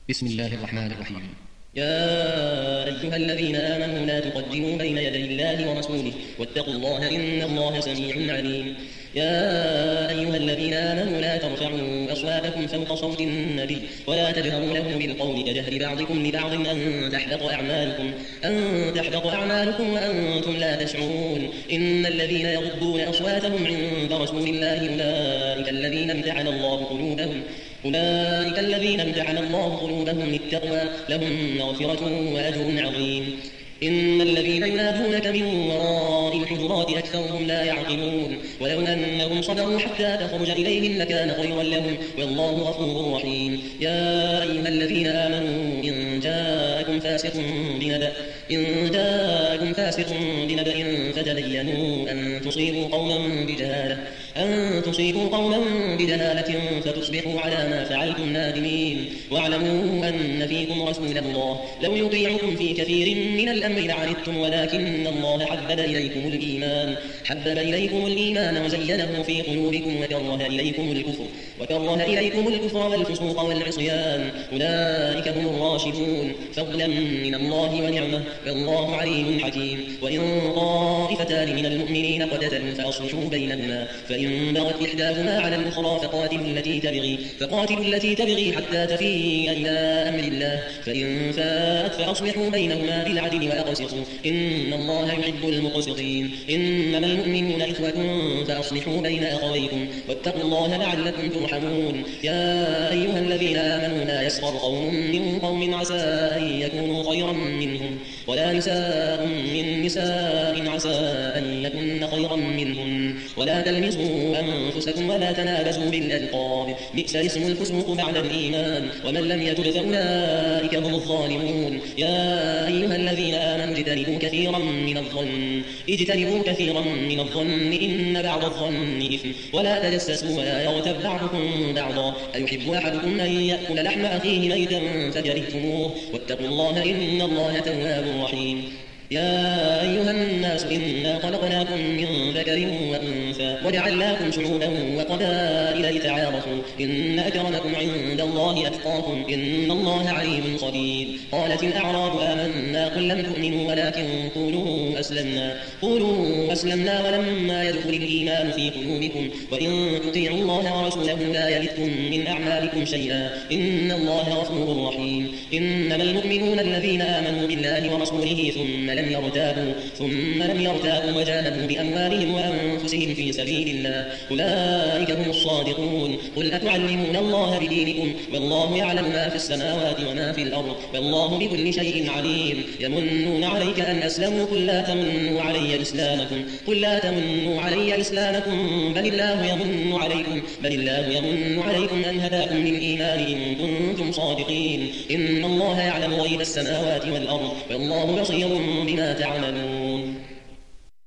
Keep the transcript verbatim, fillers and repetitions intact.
بسم الله الرحمن الرحيم. يا أيها الذين آمنوا لا تقدموا بين يدي الله ورسوله واتقوا الله إن الله سميع عليم. يا أيها الذين آمنوا لا ترفعوا أصواتكم فوق صوت النبي ولا تجهروا له بالقول كجهر بعضكم لبعض أن تحبط أعمالكم أن تحبط أعمالكم وأنتم لا تشعرون. إن الذين يغضون أصواتهم عند رسول الله أولئك الذين امتحن الله قلوبهم أولئك الذين امتحن الله قلوبهم للتقوى لهم مغفرة وأجر عظيم. إن الذين ينادونك من وراء الحجرات أكثرهم لا يعقلون ولو أنهم صبروا حتى تخرج إليهم لكان خيرا لهم والله غفور رحيم. يا أيها الذين آمنوا إن جاءكم فاسق بنبأ إن جاءكم فاسق بنبأ فتبينوا أن تصيبوا قوما بجهالة أن تصيبوا قوما بجهالة فتصبحوا على ما فعلتم نادمين. واعلموا أن فيكم رسول الله لو يطيعكم في كثير من الأمر لعنتم ولكن الله حبب إليكم الإيمان حبب إليكم الإيمان وزينه في قلوبكم وكره إليكم الكفر وكره إليكم الكفر والفسوق والعصيان أولئك هم الراشدون فضلا من الله ونعمة والله عليم حكيم. وإن طائفتان من المؤمنين اقتتلوا فأصلحوا بينهما فإن بغت إحداهما على الأخرى فقاتلوا التي تبغي فقاتلوا التي تبغي حتى تفيء إلى أمر الله فإن فاءت فأصلحوا بينهما بالعدل وأقسطوا إن الله يحب المقسطين. إنما المؤمنون إخوة فأصلحوا بين أخويكم واتقوا الله لعلكم ترحمون. يا أيها الذين آمنوا لا يسخر قوم من قوم عسى أن يكونوا خيرا منهم ولا نساء من نساء عسى أن يكن خيرا منهن ولا تلمزوا أنفسكم ولا تنابزوا بالألقاب بئس الاسم الفسوق بعد الإيمان ومن لم يتب فأولئك هم الظالمون. يا أيها الذين آمنوا اجتنبوا كثيرا من الظن اجتنبوا كثيرا من الظن إن بعض الظن إثم ولا تجسسوا ولا يغتب بعضكم بعضا أيحب أحدكم أن يأكل لحم أخيه ميتا فكرهتموه واتقوا الله إن الله تواب رحيم. يا أيها الناس إنا خلقناكم من ذكر وأنثى وجعلناكم شعوبا وقبائل لتعارفوا إن أكرمكم عند الله أتقاكم إن الله عليم خبير. قالت الأعراب آمنا قل لم تؤمنوا ولكن قولوا أسلمنا قولوا أسلمنا ولما يدخل الإيمان في قلوبكم وإن تطيعوا الله ورسوله لا يلدكم من أعمالكم شيئا إن الله غفور رحيم. إنما المؤمنون الذين آمنوا بالله ورسوله ثم لم يرتابوا ثم لم يرتابوا وجاهدوا بأموالهم وأنفسهم في سبيل الله أولئك هم الصادقون. قل أتعلمون الله بدينكم والله يعلم ما في السماوات وما في الأرض والله بكل شيء عليم. يمنون عليك أن أسلموا قل لا تمنوا علي إسلامكم قل لا تمنوا علي إسلامكم بل الله يمن عليكم بل الله يمن عليكم أن هداكم للإيمان إن كنتم صادقين. إن الله يعلم غيب السماوات والأرض والله بصير بما تعملون.